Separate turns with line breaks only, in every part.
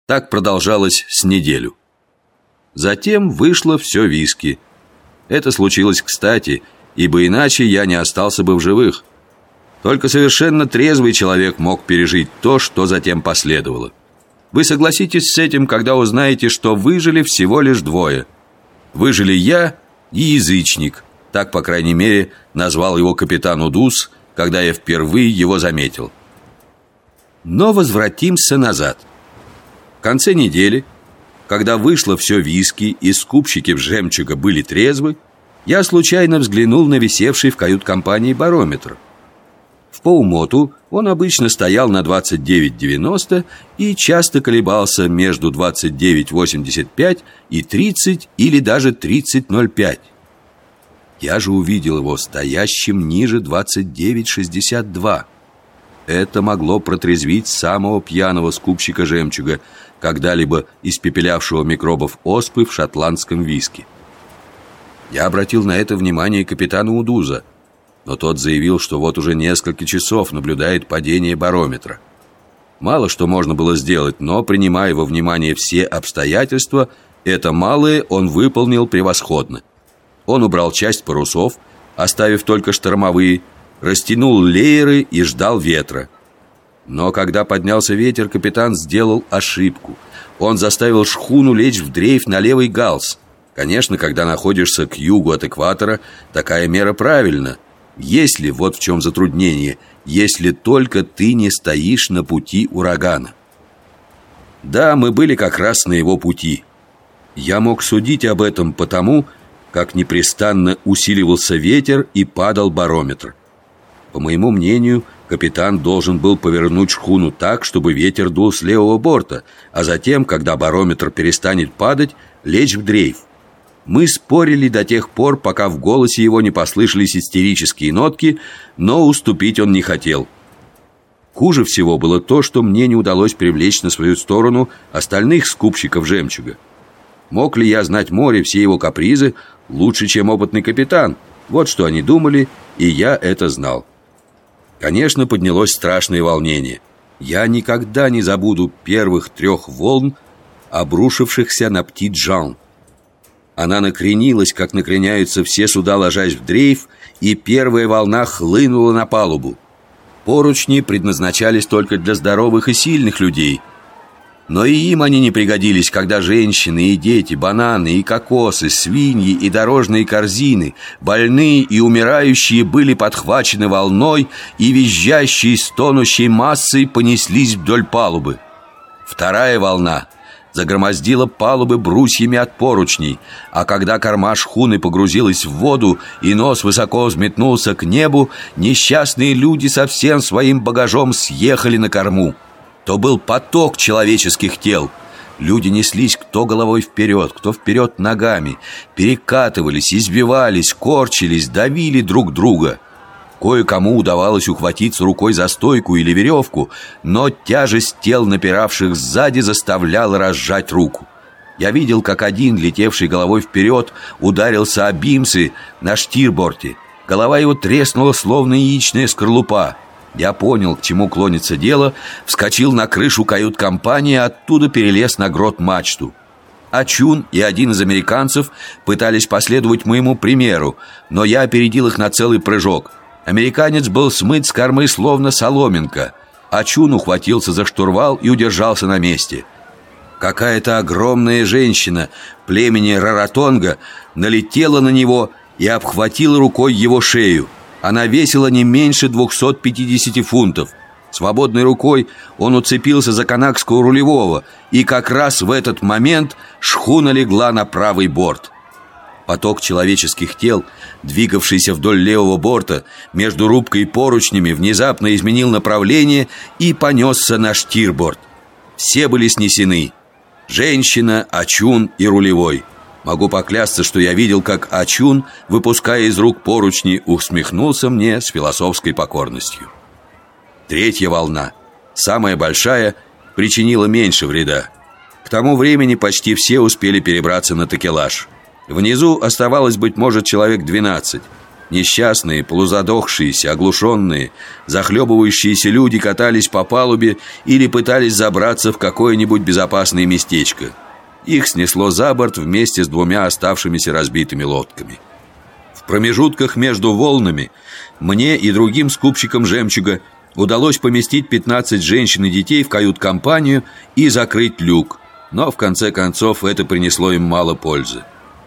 Так продолжалось с неделю. Затем вышло все виски. Это случилось кстати, ибо иначе я не остался бы в живых. Только совершенно трезвый человек мог пережить то, что затем последовало. Вы согласитесь с этим, когда узнаете, что выжили всего лишь двое. Выжили я и язычник. Так, по крайней мере, назвал его капитан Удус, когда я впервые его заметил. Но возвратимся назад. В конце недели, когда вышло все виски и скупщики в жемчуга были трезвы, я случайно взглянул на висевший в кают-компании барометр. В полумоту он обычно стоял на 29,90 и часто колебался между 29,85 и 30 или даже 30,05. Я же увидел его стоящим ниже 29,62. Это могло протрезвить самого пьяного скупщика жемчуга, когда-либо испепелявшего микробов оспы в шотландском виски. Я обратил на это внимание капитана Удуза, но тот заявил, что вот уже несколько часов наблюдает падение барометра. Мало что можно было сделать, но, принимая во внимание все обстоятельства, это малое он выполнил превосходно. Он убрал часть парусов, оставив только штормовые, растянул лееры и ждал ветра. Но когда поднялся ветер, капитан сделал ошибку. Он заставил шхуну лечь в дрейф на левый галс. Конечно, когда находишься к югу от экватора, такая мера правильна. Если, вот в чем затруднение, если только ты не стоишь на пути урагана. Да, мы были как раз на его пути. Я мог судить об этом потому, как непрестанно усиливался ветер и падал барометр. По моему мнению, капитан должен был повернуть шхуну так, чтобы ветер дул с левого борта, а затем, когда барометр перестанет падать, лечь в дрейф. Мы спорили до тех пор, пока в голосе его не послышались истерические нотки, но уступить он не хотел. Хуже всего было то, что мне не удалось привлечь на свою сторону остальных скупщиков жемчуга. Мог ли я знать море, все его капризы, лучше, чем опытный капитан? Вот что они думали, и я это знал. Конечно, поднялось страшное волнение. Я никогда не забуду первых 3 волн, обрушившихся на Птит-Джан. Она накренилась, как накреняются все суда, ложась в дрейф, и первая волна хлынула на палубу. Поручни предназначались только для здоровых и сильных людей. Но и им они не пригодились, когда женщины и дети, бананы и кокосы, свиньи и дорожные корзины, больные и умирающие были подхвачены волной и визжащей, стонущей массой понеслись вдоль палубы. Вторая волна загромоздила палубы брусьями от поручней, а когда корма шхуны погрузилась в воду и нос высоко взметнулся к небу, несчастные люди со всем своим багажом съехали на корму. То был поток человеческих тел. Люди неслись кто головой вперед, кто вперед ногами, перекатывались, избивались, корчились, давили друг друга. Кое-кому удавалось ухватиться рукой за стойку или веревку, но тяжесть тел, напиравших сзади, заставляла разжать руку. Я видел, как один, летевший головой вперед, ударился о бимсы на штирборте. Голова его треснула, словно яичная скорлупа. Я понял, к чему клонится дело, вскочил на крышу кают-компании, оттуда перелез на грот-мачту. Ачун и один из американцев пытались последовать моему примеру, но я опередил их на целый прыжок. Американец был смыт с кормы, словно соломинка. Ачун ухватился за штурвал и удержался на месте. Какая-то огромная женщина племени Раратонга налетела на него и обхватила рукой его шею. Она весила не меньше 250 фунтов. Свободной рукой он уцепился за канакского рулевого, и как раз в этот момент шхуна легла на правый борт. Поток человеческих тел, двигавшийся вдоль левого борта между рубкой и поручнями, внезапно изменил направление и понесся на штирборд. Все были снесены: женщина, Ачун и рулевой. Могу поклясться, что я видел, как Ачун, выпуская из рук поручни, усмехнулся мне с философской покорностью. Третья волна, самая большая, причинила меньше вреда. К тому времени почти все успели перебраться на такелаж. Внизу оставалось, быть может, человек 12. Несчастные, полузадохшиеся, оглушенные, захлебывающиеся люди катались по палубе или пытались забраться в какое-нибудь безопасное местечко. Их снесло за борт вместе с 2 оставшимися разбитыми лодками. В промежутках между волнами мне и другим скупщикам жемчуга удалось поместить 15 женщин и детей в кают-компанию и закрыть люк. Но в конце концов это принесло им мало пользы.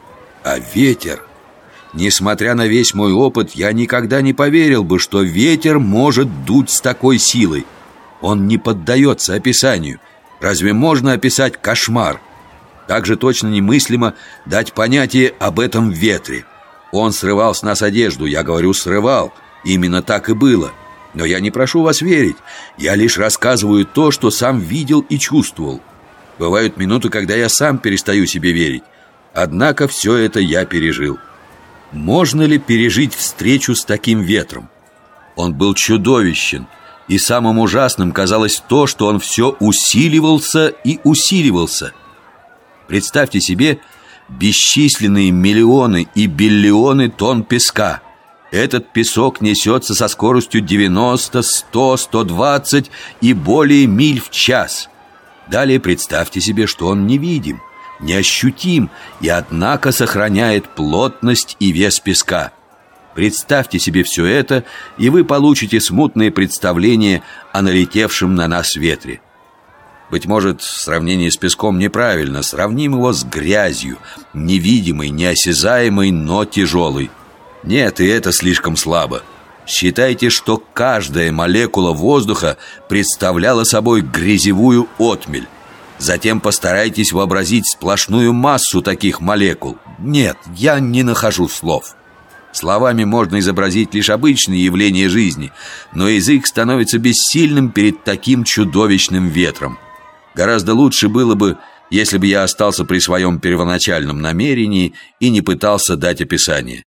А ветер... Несмотря на весь мой опыт, я никогда не поверил бы, что ветер может дуть с такой силой. Он не поддается описанию. Разве можно описать кошмар? Так же точно немыслимо дать понятие об этом ветре. Он срывал с нас одежду, я говорю, срывал. Именно так и было. Но я не прошу вас верить. Я лишь рассказываю то, что сам видел и чувствовал. Бывают минуты, когда я сам перестаю себе верить. Однако все это я пережил. Можно ли пережить встречу с таким ветром? Он был чудовищен, и самым ужасным казалось то, что он все усиливался и усиливался. Представьте себе бесчисленные миллионы и биллионы тонн песка. Этот песок несется со скоростью 90, 100, 120 и более миль в час. Далее представьте себе, что он невидим, неощутим и, однако, сохраняет плотность и вес песка. Представьте себе все это, и вы получите смутное представление о налетевшем на нас ветре. Быть может, сравнение с песком неправильно. Сравним его с грязью, невидимой, неосязаемой, но тяжелой. Нет, и это слишком слабо. Считайте, что каждая молекула воздуха представляла собой грязевую отмель. Затем постарайтесь вообразить сплошную массу таких молекул. Нет, я не нахожу слов. Словами можно изобразить лишь обычные явления жизни, но язык становится бессильным перед таким чудовищным ветром. Гораздо лучше было бы, если бы я остался при своем первоначальном намерении и не пытался дать описание.